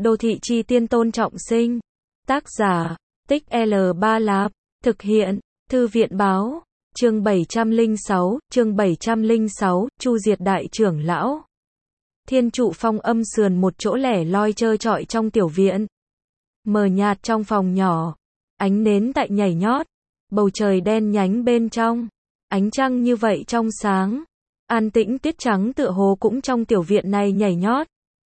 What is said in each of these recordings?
Đô thị chi tiên Tôn Trọng Sinh. Tác giả, Tích L3 Lạp. Thực hiện, Thư viện Báo. Chương 706, Chu Diệt Đại Trưởng Lão. Thiên trụ phong âm sườn một chỗ lẻ loi trơ trọi trong tiểu viện. Mờ nhạt trong phòng nhỏ. Ánh nến tại nhảy nhót. Bầu trời đen nhánh bên trong. Ánh trăng như vậy trong sáng. An tĩnh tuyết trắng tựa hồ cũng trong tiểu viện này nhảy nhót.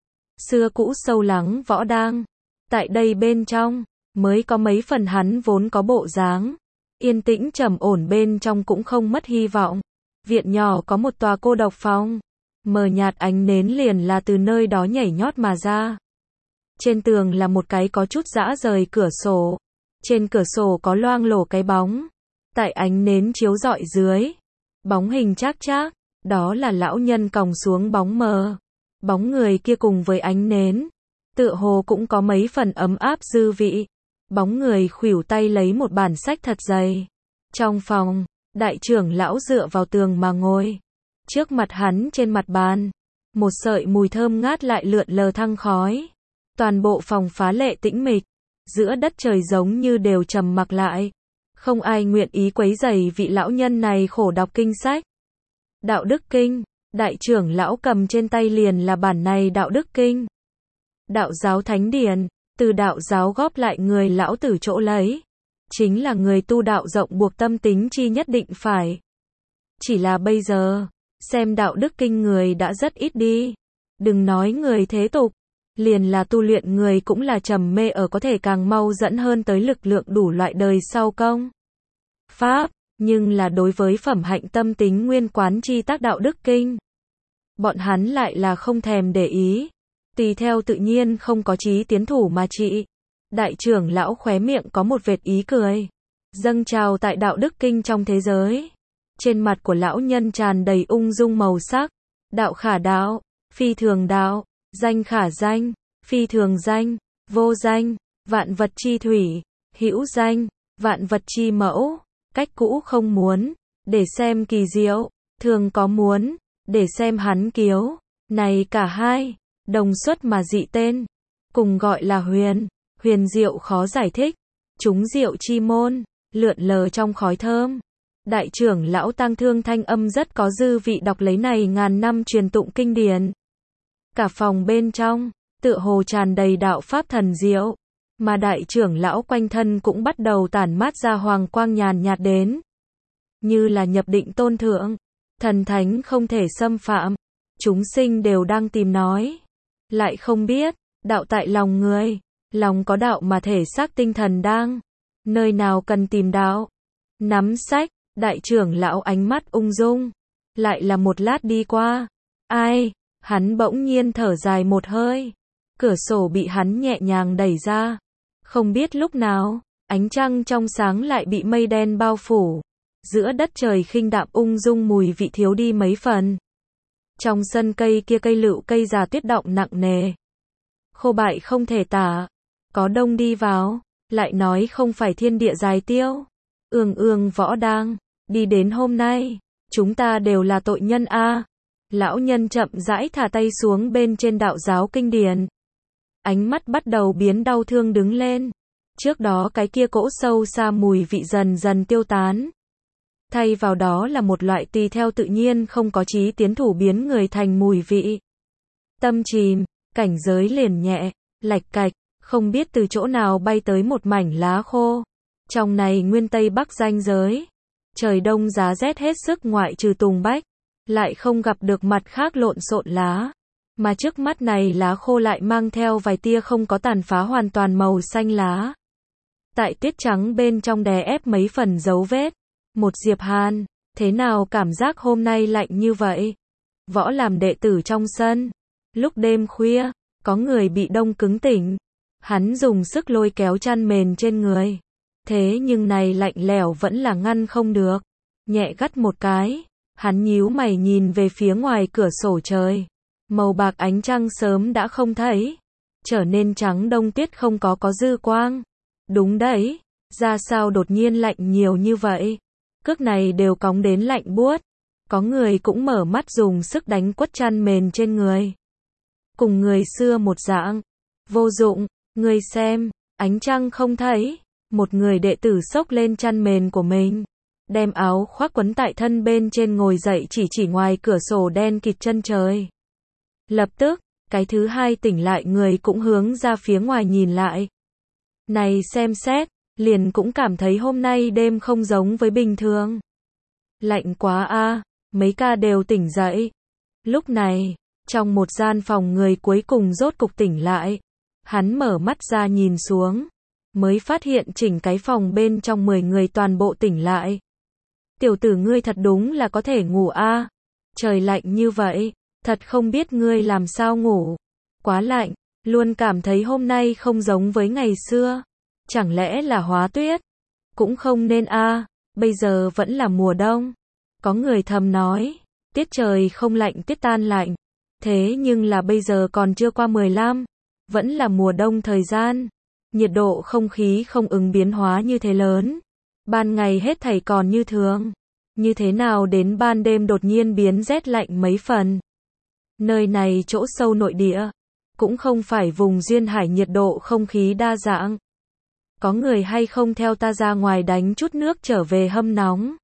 Xưa cũ sâu lắng võ đang. Tại đây bên trong, mới có mấy phần hắn vốn có bộ dáng. Yên tĩnh trầm ổn bên trong cũng không mất hy vọng. Viện nhỏ có một tòa cô độc phòng. Mờ nhạt ánh nến liền là từ nơi đó nhảy nhót mà ra. Trên tường là một cái có chút rã rời cửa sổ. Trên cửa sổ có loang lổ cái bóng. Tại ánh nến chiếu rọi dưới. Bóng hình chác chác. Đó là lão nhân còng xuống bóng mờ. Bóng người kia cùng với ánh nến. Tựa hồ cũng có mấy phần ấm áp dư vị. Bóng người khuỷu tay lấy một bản sách thật dày. Trong phòng, đại trưởng lão dựa vào tường mà ngồi. Trước mặt hắn trên mặt bàn. Một sợi mùi thơm ngát lại lượn lờ thăng khói. Toàn bộ phòng phá lệ tĩnh mịch. Giữa đất trời giống như đều trầm mặc lại. Không ai nguyện ý quấy rầy vị lão nhân này khổ đọc kinh sách. Đạo đức kinh. Đại trưởng lão cầm trên tay liền là bản này đạo đức kinh. Đạo giáo thánh điển. Từ đạo giáo góp lại người lão tử chỗ lấy. Chính là người tu đạo rộng buộc tâm tính chi nhất định phải. Chỉ là bây giờ, xem đạo đức kinh người đã rất ít đi. Đừng nói người thế tục. Liền là tu luyện người cũng là trầm mê ở có thể càng mau dẫn hơn tới lực lượng đủ loại đời sau công. Pháp, nhưng là đối với phẩm hạnh tâm tính nguyên quán chi tác đạo đức kinh. Bọn hắn lại là không thèm để ý. Tùy theo tự nhiên không có chí tiến thủ mà trị. Đại trưởng lão khóe miệng có một vệt ý cười. Dâng trào tại đạo đức kinh trong thế giới. Trên mặt của lão nhân tràn đầy ung dung màu sắc. Đạo khả đạo, phi thường đạo, danh khả danh, phi thường danh, vô danh, vạn vật chi thủy, hữu danh, vạn vật chi mẫu, cách cũ không muốn, để xem kỳ diệu, thường có muốn, để xem hắn kiếu. Này cả hai, đồng xuất mà dị tên, cùng gọi là huyền, huyền diệu khó giải thích, chúng diệu chi môn, lượn lờ trong khói thơm. Đại trưởng lão tang thương thanh âm rất có dư vị đọc lấy này ngàn năm truyền tụng kinh điển. Cả phòng bên trong, tựa hồ tràn đầy đạo pháp thần diệu, mà đại trưởng lão quanh thân cũng bắt đầu tản mát ra hoàng quang nhàn nhạt đến. Như là nhập định tôn thượng, thần thánh không thể xâm phạm, chúng sinh đều đang tìm nói. Lại không biết, đạo tại lòng người, lòng có đạo mà thể xác tinh thần đang. Nơi nào cần tìm đạo? Nắm sách, đại trưởng lão ánh mắt ung dung. Lại là một lát đi qua. Ai? Hắn bỗng nhiên thở dài một hơi. Cửa sổ bị hắn nhẹ nhàng đẩy ra. Không biết lúc nào, ánh trăng trong sáng lại bị mây đen bao phủ. Giữa đất trời khinh đạm ung dung mùi vị thiếu đi mấy phần. Trong sân cây kia cây lựu cây già tuyết động nặng nề. Khô bại không thể tả. Có đông đi vào, lại nói không phải thiên địa dài tiêu. Ương võ đang, đi đến hôm nay, chúng ta đều là tội nhân a. Lão nhân chậm rãi thả tay xuống bên trên đạo giáo kinh điển. Ánh mắt bắt đầu biến đau thương đứng lên. Trước đó cái kia cỗ sâu xa mùi vị dần dần tiêu tán. Thay vào đó là một loại tùy theo tự nhiên không có chí tiến thủ biến người thành mùi vị. Tâm chìm, cảnh giới liền nhẹ, lạch cạch, không biết từ chỗ nào bay tới một mảnh lá khô. Trong này nguyên Tây Bắc ranh giới. Trời đông giá rét hết sức ngoại trừ tùng bách. Lại không gặp được mặt khác lộn xộn lá. Mà trước mắt này lá khô lại mang theo vài tia không có tàn phá hoàn toàn màu xanh lá. Tại tuyết trắng bên trong đè ép mấy phần dấu vết. Một Diệp Hàn, thế nào cảm giác hôm nay lạnh như vậy? Võ làm đệ tử trong sân. Lúc đêm khuya, có người bị đông cứng tỉnh. Hắn dùng sức lôi kéo chăn mền trên người. Thế nhưng này lạnh lẽo vẫn là ngăn không được. Nhẹ gắt một cái, hắn nhíu mày nhìn về phía ngoài cửa sổ trời. Màu bạc ánh trăng sớm đã không thấy. Trở nên trắng đông tuyết không có dư quang. Đúng đấy, ra sao đột nhiên lạnh nhiều như vậy? Cước này đều cóng đến lạnh buốt. Có người cũng mở mắt dùng sức đánh quất chăn mền trên người. Cùng người xưa một dạng. Vô dụng, ngươi xem, ánh trăng không thấy. Một người đệ tử xốc lên chăn mền của mình, đem áo khoác quấn tại thân bên trên ngồi dậy chỉ ngoài cửa sổ đen kịt chân trời. Lập tức, cái thứ hai tỉnh lại người cũng hướng ra phía ngoài nhìn lại. Này xem xét, liền cũng cảm thấy hôm nay đêm không giống với bình thường. Lạnh quá a, mấy ca đều tỉnh dậy. Lúc này, trong một gian phòng người cuối cùng rốt cục tỉnh lại. Hắn mở mắt ra nhìn xuống, mới phát hiện chỉnh cái phòng bên trong 10 người toàn bộ tỉnh lại. Tiểu tử ngươi thật đúng là có thể ngủ a. Trời lạnh như vậy, thật không biết ngươi làm sao ngủ. Quá lạnh, luôn cảm thấy hôm nay không giống với ngày xưa. Chẳng lẽ là hóa tuyết? Cũng không nên a, bây giờ vẫn là mùa đông. Có người thầm nói, tiết trời không lạnh tiết tan lạnh. Thế nhưng là bây giờ còn chưa qua 15, vẫn là mùa đông thời gian. Nhiệt độ không khí không ứng biến hóa như thế lớn. Ban ngày hết thảy còn như thường. Như thế nào đến ban đêm đột nhiên biến rét lạnh mấy phần. Nơi này chỗ sâu nội địa, cũng không phải vùng duyên hải nhiệt độ không khí đa dạng. Có người hay không theo ta ra ngoài đánh chút nước trở về hâm nóng.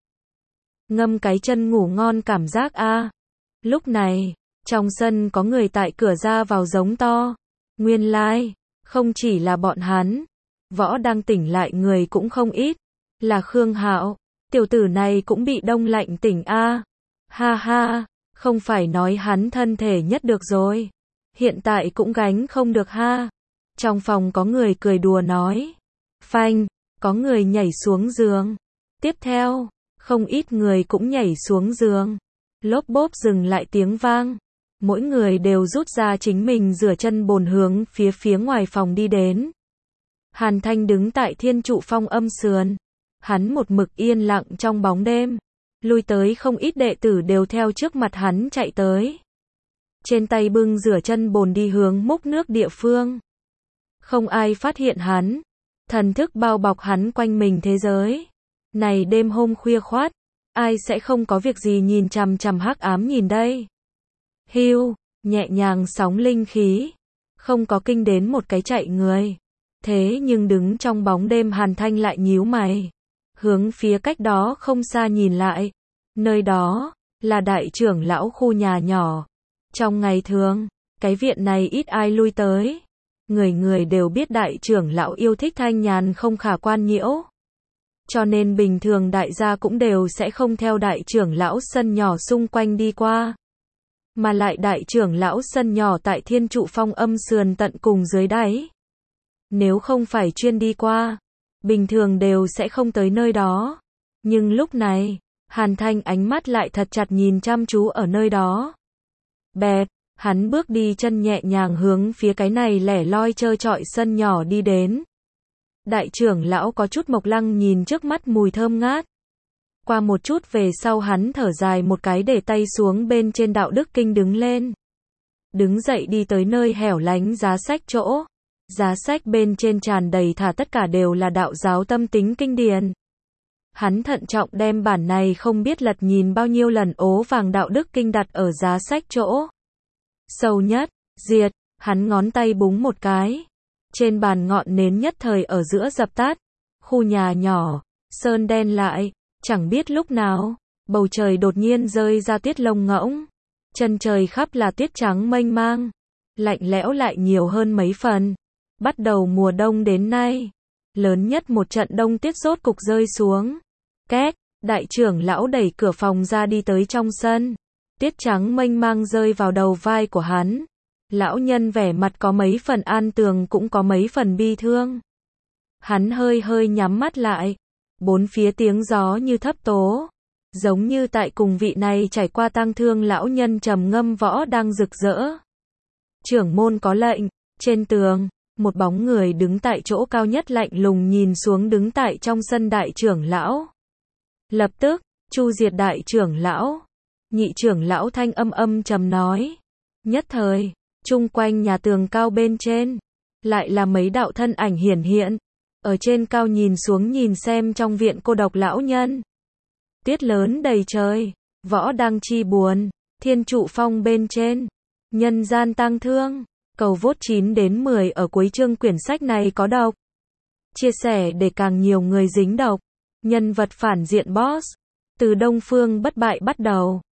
Ngâm cái chân ngủ ngon cảm giác a. Lúc này, trong sân có người tại cửa ra vào giống to. Nguyên lai, không chỉ là bọn hắn, võ đang tỉnh lại người cũng không ít. Là Khương Hạo, tiểu tử này cũng bị đông lạnh tỉnh a. Ha ha, không phải nói hắn thân thể nhất được rồi. Hiện tại cũng gánh không được ha. Trong phòng có người cười đùa nói. Phanh, có người nhảy xuống giường. Tiếp theo, không ít người cũng nhảy xuống giường. Lốp bốp dừng lại tiếng vang. Mỗi người đều rút ra chính mình rửa chân bồn hướng phía ngoài phòng đi đến. Hàn Thanh đứng tại Thiên Trụ Phong âm sườn. Hắn một mực yên lặng trong bóng đêm. Lui tới không ít đệ tử đều theo trước mặt hắn chạy tới. Trên tay bưng rửa chân bồn đi hướng múc nước địa phương. Không ai phát hiện hắn. Thần thức bao bọc hắn quanh mình thế giới. Này đêm hôm khuya khoát, ai sẽ không có việc gì nhìn chằm chằm hắc ám nhìn đây. Hưu, nhẹ nhàng sóng linh khí. Không có kinh đến một cái chạy người. Thế nhưng đứng trong bóng đêm Hàn Thanh lại nhíu mày. Hướng phía cách đó không xa nhìn lại. Nơi đó, là đại trưởng lão khu nhà nhỏ. Trong ngày thường, cái viện này ít ai lui tới. Người người đều biết đại trưởng lão yêu thích thanh nhàn không khả quan nhiễu. Cho nên bình thường đại gia cũng đều sẽ không theo đại trưởng lão sân nhỏ xung quanh đi qua. Mà lại đại trưởng lão sân nhỏ tại Thiên Trụ Phong âm sườn tận cùng dưới đáy. Nếu không phải chuyên đi qua, bình thường đều sẽ không tới nơi đó. Nhưng lúc này, Hàn Thanh ánh mắt lại thật chặt nhìn chăm chú ở nơi đó. Bẹt, hắn bước đi chân nhẹ nhàng hướng phía cái này lẻ loi trơ trọi sân nhỏ đi đến. Đại trưởng lão có chút mộc lăng nhìn trước mắt mùi thơm ngát. Qua một chút về sau hắn thở dài một cái để tay xuống bên trên đạo đức kinh đứng lên. Đứng dậy đi tới nơi hẻo lánh giá sách chỗ. Giá sách bên trên tràn đầy thả tất cả đều là đạo giáo tâm tính kinh điển. Hắn thận trọng đem bản này không biết lật nhìn bao nhiêu lần ố vàng đạo đức kinh đặt ở giá sách chỗ. Sâu nhất, diệt, hắn ngón tay búng một cái. Trên bàn ngọn nến nhất thời ở giữa dập tắt. Khu nhà nhỏ, sơn đen lại, chẳng biết lúc nào, bầu trời đột nhiên rơi ra tiết lông ngỗng. Chân trời khắp là tiết trắng mênh mang. Lạnh lẽo lại nhiều hơn mấy phần. Bắt đầu mùa đông đến nay, lớn nhất một trận đông tiết rốt cục rơi xuống. Két, đại trưởng lão đẩy cửa phòng ra đi tới trong sân. Tiết trắng mênh mang rơi vào đầu vai của hắn. Lão nhân vẻ mặt có mấy phần an tường cũng có mấy phần bi thương. Hắn hơi hơi nhắm mắt lại. Bốn phía tiếng gió như thấp tố. Giống như tại cùng vị này trải qua tang thương lão nhân trầm ngâm võ đang rực rỡ. Trưởng môn có lệnh, trên tường. Một bóng người đứng tại chỗ cao nhất lạnh lùng nhìn xuống đứng tại trong sân đại trưởng lão. Lập tức, chu diệt đại trưởng lão. Nhị trưởng lão thanh âm trầm nói. Nhất thời, chung quanh nhà tường cao bên trên, lại là mấy đạo thân ảnh hiển hiện. Ở trên cao nhìn xuống nhìn xem trong viện cô độc lão nhân. Tiết lớn đầy trời, võ đang chi buồn, Thiên Trụ Phong bên trên. Nhân gian tang thương. Cầu vote 9 đến 10 ở cuối chương quyển sách này có độc. Chia sẻ để càng nhiều người dính độc. Nhân vật phản diện boss. Từ Đông Phương bất bại bắt đầu.